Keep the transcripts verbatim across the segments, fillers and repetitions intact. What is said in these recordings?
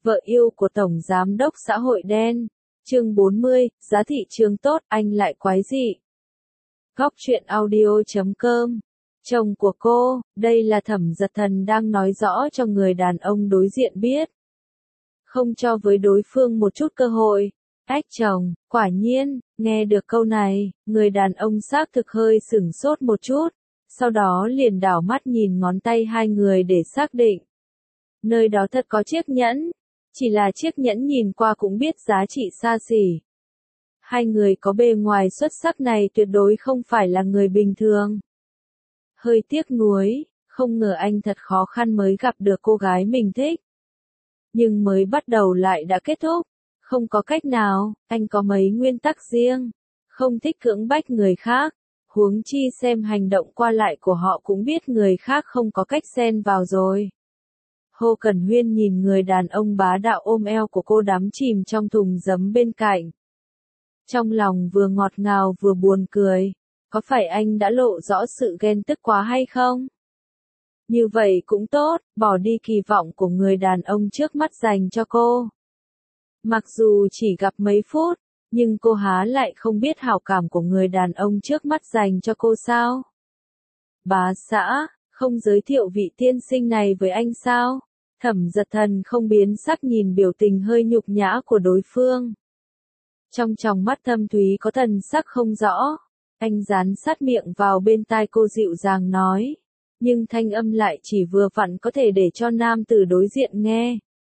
Vợ yêu của Tổng Giám đốc xã hội đen. Chương bốn mươi, giá thị trường tốt, anh lại quái dị. Góc truyện audio chấm com. Chồng của cô, đây là Thẩm Dật Thần đang nói rõ cho người đàn ông đối diện biết. Không cho với đối phương một chút cơ hội. Ách chồng, quả nhiên, nghe được câu này, người đàn ông xác thực hơi sửng sốt một chút, sau đó liền đảo mắt nhìn ngón tay hai người để xác định. Nơi đó thật có chiếc nhẫn, chỉ là chiếc nhẫn nhìn qua cũng biết giá trị xa xỉ. Hai người có bề ngoài xuất sắc này tuyệt đối không phải là người bình thường. Hơi tiếc nuối, không ngờ anh thật khó khăn mới gặp được cô gái mình thích. Nhưng mới bắt đầu lại đã kết thúc, không có cách nào, anh có mấy nguyên tắc riêng, không thích cưỡng bách người khác, huống chi xem hành động qua lại của họ cũng biết người khác không có cách xen vào rồi. Hồ Cẩn Huyên nhìn người đàn ông bá đạo ôm eo của cô đắm chìm trong thùng giấm bên cạnh. Trong lòng vừa ngọt ngào vừa buồn cười, có phải anh đã lộ rõ sự ghen tức quá hay không? Như vậy cũng tốt, bỏ đi kỳ vọng của người đàn ông trước mắt dành cho cô. Mặc dù chỉ gặp mấy phút, nhưng cô há lại không biết hảo cảm của người đàn ông trước mắt dành cho cô sao? Bá xã, không giới thiệu vị tiên sinh này với anh sao? Thẩm Dật Thần không biến sắc nhìn biểu tình hơi nhục nhã của đối phương. Trong tròng mắt thâm thúy có thần sắc không rõ, anh dán sát miệng vào bên tai cô dịu dàng nói, nhưng thanh âm lại chỉ vừa vặn có thể để cho nam tử đối diện nghe.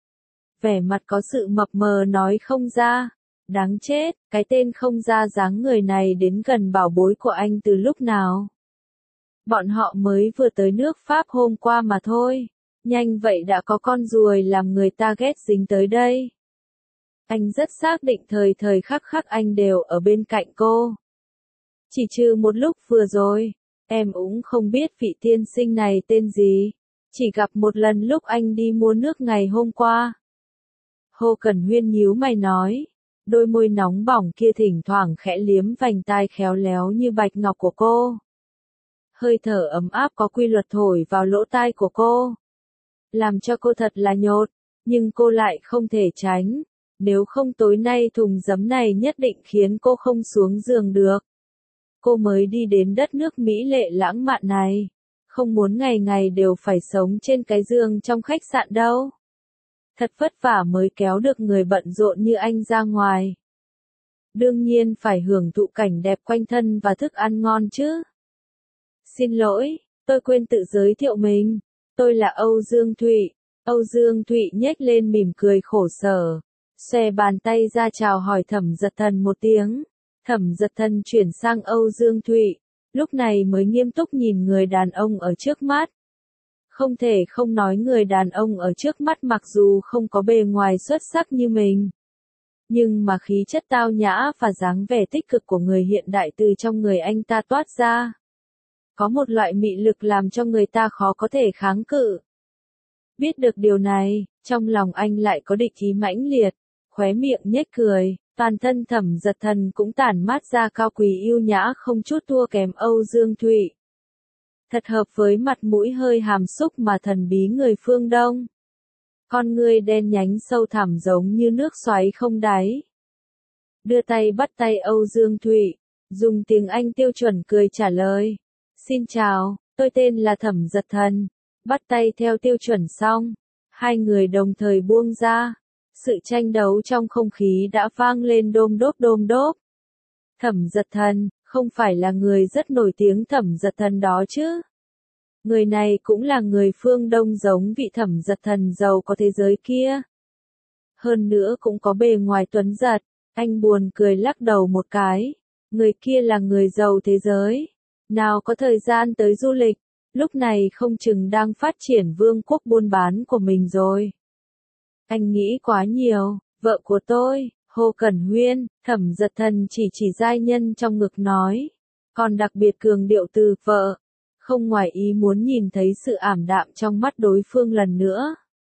Vẻ mặt có sự mập mờ nói không ra, đáng chết, cái tên không ra dáng người này đến gần bảo bối của anh từ lúc nào. Bọn họ mới vừa tới nước Pháp hôm qua mà thôi, nhanh vậy đã có con ruồi làm người ta ghét dính tới đây. Anh rất xác định thời thời khắc khắc anh đều ở bên cạnh cô. Chỉ trừ một lúc vừa rồi, em cũng không biết vị tiên sinh này tên gì, chỉ gặp một lần lúc anh đi mua nước ngày hôm qua. Hồ Cẩn Huyên nhíu mày nói, đôi môi nóng bỏng kia thỉnh thoảng khẽ liếm vành tai khéo léo như bạch ngọc của cô. Hơi thở ấm áp có quy luật thổi vào lỗ tai của cô, làm cho cô thật là nhột, nhưng cô lại không thể tránh, nếu không tối nay thùng giấm này nhất định khiến cô không xuống giường được. Cô mới đi đến đất nước mỹ lệ lãng mạn này, không muốn ngày ngày đều phải sống trên cái giường trong khách sạn đâu. Thật vất vả mới kéo được người bận rộn như anh ra ngoài. Đương nhiên phải hưởng thụ cảnh đẹp quanh thân và thức ăn ngon chứ. Xin lỗi, tôi quên tự giới thiệu mình. Tôi là Âu Dương Thụy. Âu Dương Thụy nhếch lên mỉm cười khổ sở, xòe bàn tay ra chào hỏi Thẩm Dật Thần một tiếng. Thẩm Dật Thần chuyển sang Âu Dương Thụy, lúc này mới nghiêm túc nhìn người đàn ông ở trước mắt. Không thể không nói người đàn ông ở trước mắt mặc dù không có bề ngoài xuất sắc như mình, nhưng mà khí chất tao nhã và dáng vẻ tích cực của người hiện đại từ trong người anh ta toát ra. Có một loại mị lực làm cho người ta khó có thể kháng cự. Biết được điều này, trong lòng anh lại có địch ý mãnh liệt, khóe miệng nhếch cười, toàn thân Thẩm Dật Thần cũng tản mát ra cao quý yêu nhã không chút thua kém Âu Dương Thụy. Thật hợp với mặt mũi hơi hàm xúc mà thần bí người phương Đông. Con ngươi đen nhánh sâu thẳm giống như nước xoáy không đáy. Đưa tay bắt tay Âu Dương Thụy, dùng tiếng Anh tiêu chuẩn cười trả lời. Xin chào, tôi tên là Thẩm Dật Thần. Bắt tay theo tiêu chuẩn xong, hai người đồng thời buông ra. Sự tranh đấu trong không khí đã vang lên đôm đốp đôm đốp. Thẩm Dật Thần, không phải là người rất nổi tiếng Thẩm Dật Thần đó chứ? Người này cũng là người phương Đông giống vị Thẩm Dật Thần giàu có thế giới kia. Hơn nữa cũng có bề ngoài tuấn giật, anh buồn cười lắc đầu một cái. Người kia là người giàu thế giới, nào có thời gian tới du lịch, lúc này không chừng đang phát triển vương quốc buôn bán của mình rồi. Anh nghĩ quá nhiều, vợ của tôi, Hồ Cẩn Huyên, Thẩm Dật Thần chỉ chỉ giai nhân trong ngực nói, còn đặc biệt cường điệu từ vợ, không ngoài ý muốn nhìn thấy sự ảm đạm trong mắt đối phương lần nữa.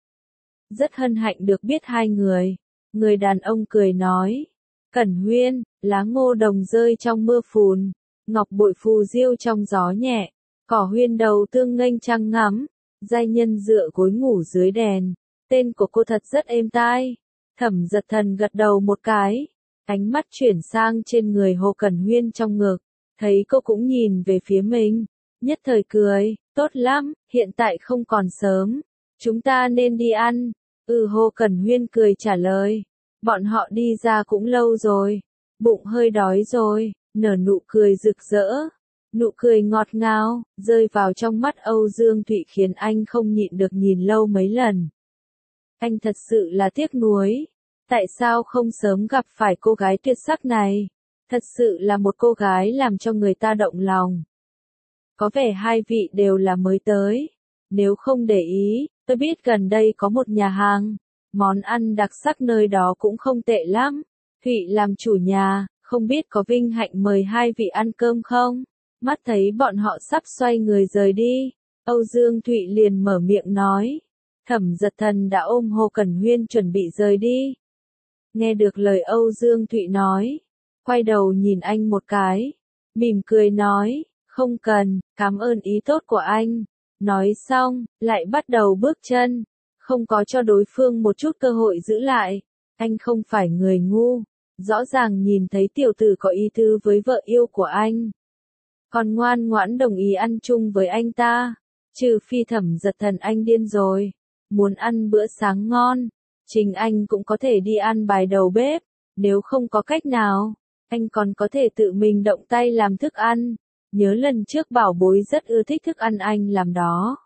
Rất hân hạnh được biết hai người, người đàn ông cười nói, Cẩn Huyên, lá ngô đồng rơi trong mưa phùn, ngọc bội phù diêu trong gió nhẹ, cỏ huyên đầu tương nghênh trăng ngắm, giai nhân dựa gối ngủ dưới đèn, tên của cô thật rất êm tai. Thẩm Giật Thần gật đầu một cái, ánh mắt chuyển sang trên người Hồ Cẩn Huyên trong ngực, thấy cô cũng nhìn về phía mình, nhất thời cười, tốt lắm, hiện tại không còn sớm, chúng ta nên đi ăn. Ừ, Hồ Cẩn Huyên cười trả lời, bọn họ đi ra cũng lâu rồi, bụng hơi đói rồi, nở nụ cười rực rỡ. Nụ cười ngọt ngào, rơi vào trong mắt Âu Dương Thụy khiến anh không nhịn được nhìn lâu mấy lần. Anh thật sự là tiếc nuối. Tại sao không sớm gặp phải cô gái tuyệt sắc này? Thật sự là một cô gái làm cho người ta động lòng. Có vẻ hai vị đều là mới tới. Nếu không để ý, tôi biết gần đây có một nhà hàng. Món ăn đặc sắc nơi đó cũng không tệ lắm. Thụy làm chủ nhà, không biết có vinh hạnh mời hai vị ăn cơm không? Mắt thấy bọn họ sắp xoay người rời đi, Âu Dương Thụy liền mở miệng nói. Thẩm Giật Thần đã ôm Hồ Cẩn Huyên chuẩn bị rời đi. Nghe được lời Âu Dương Thụy nói, quay đầu nhìn anh một cái, mỉm cười nói, không cần, cảm ơn ý tốt của anh. Nói xong, lại bắt đầu bước chân, không có cho đối phương một chút cơ hội giữ lại. Anh không phải người ngu, rõ ràng nhìn thấy tiểu tử có ý tứ với vợ yêu của anh, còn ngoan ngoãn đồng ý ăn chung với anh ta. Trừ phi Thẩm Giật Thần anh điên rồi, muốn ăn bữa sáng ngon, chính anh cũng có thể đi ăn bài đầu bếp, nếu không có cách nào, anh còn có thể tự mình động tay làm thức ăn. Nhớ lần trước bảo bối rất ưa thích thức ăn anh làm đó.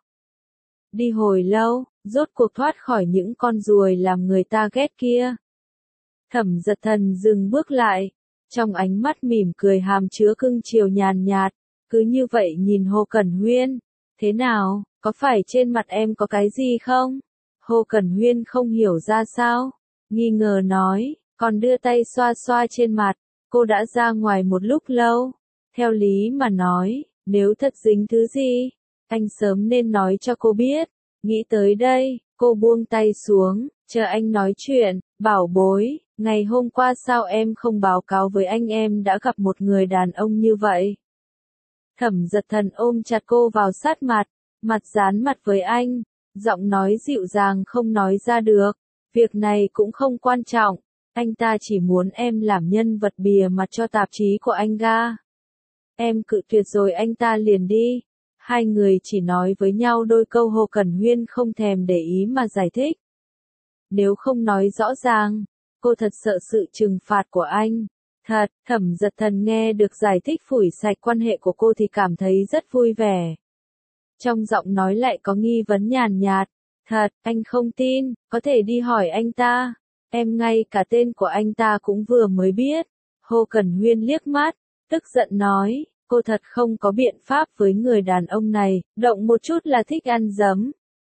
Đi hồi lâu, rốt cuộc thoát khỏi những con ruồi làm người ta ghét kia. Thẩm Giật Thần dừng bước lại, trong ánh mắt mỉm cười hàm chứa cưng chiều nhàn nhạt, cứ như vậy nhìn Hồ Cẩn Huyên. Thế nào, có phải trên mặt em có cái gì không? Hồ Cẩn Huyên không hiểu ra sao, nghi ngờ nói, còn đưa tay xoa xoa trên mặt. Cô đã ra ngoài một lúc lâu, theo lý mà nói, nếu thật dính thứ gì, anh sớm nên nói cho cô biết. Nghĩ tới đây, cô buông tay xuống, chờ anh nói chuyện. Bảo bối, ngày hôm qua sao em không báo cáo với anh em đã gặp một người đàn ông như vậy? Thẩm Giật Thần ôm chặt cô vào sát mặt, mặt dán mặt với anh, giọng nói dịu dàng không nói ra được. Việc này cũng không quan trọng, anh ta chỉ muốn em làm nhân vật bìa mặt cho tạp chí của anh ga. Em cự tuyệt rồi anh ta liền đi. Hai người chỉ nói với nhau đôi câu. Hồ Cẩn Huyên không thèm để ý mà giải thích. Nếu không nói rõ ràng, cô thật sợ sự trừng phạt của anh. Thật, Thẩm Giật Thần nghe được giải thích phủi sạch quan hệ của cô thì cảm thấy rất vui vẻ. Trong giọng nói lại có nghi vấn nhàn nhạt. Thật, anh không tin, có thể đi hỏi anh ta. Em ngay cả tên của anh ta cũng vừa mới biết. Hồ Cẩn Huyên liếc mắt, tức giận nói, cô thật không có biện pháp với người đàn ông này, động một chút là thích ăn dấm.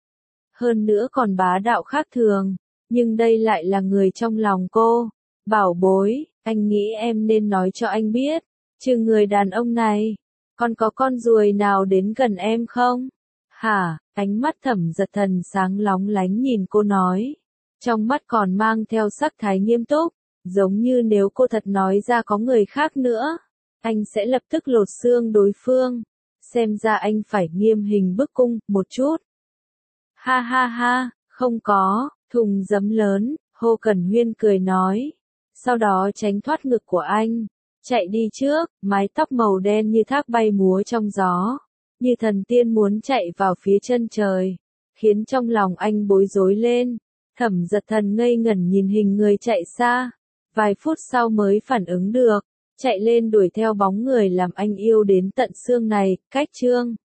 Hơn nữa còn bá đạo khác thường, nhưng đây lại là người trong lòng cô. Bảo bối, anh nghĩ em nên nói cho anh biết, trừ người đàn ông này, còn có con ruồi nào đến gần em không? Hả? Ánh mắt Thẩm Giật Thần sáng lóng lánh nhìn cô nói, trong mắt còn mang theo sắc thái nghiêm túc, giống như nếu cô thật nói ra có người khác nữa, anh sẽ lập tức lột xương đối phương. Xem ra anh phải nghiêm hình bức cung một chút. Ha ha ha, không có. Thùng giấm lớn, Hồ Cẩn Huyên cười nói, sau đó tránh thoát ngực của anh, chạy đi trước. Mái tóc màu đen như thác bay múa trong gió, như thần tiên muốn chạy vào phía chân trời, khiến trong lòng anh bối rối lên. Thẩm Giật Thần ngây ngẩn nhìn hình người chạy xa, vài phút sau mới phản ứng được, chạy lên đuổi theo bóng người làm anh yêu đến tận xương này. Cách chương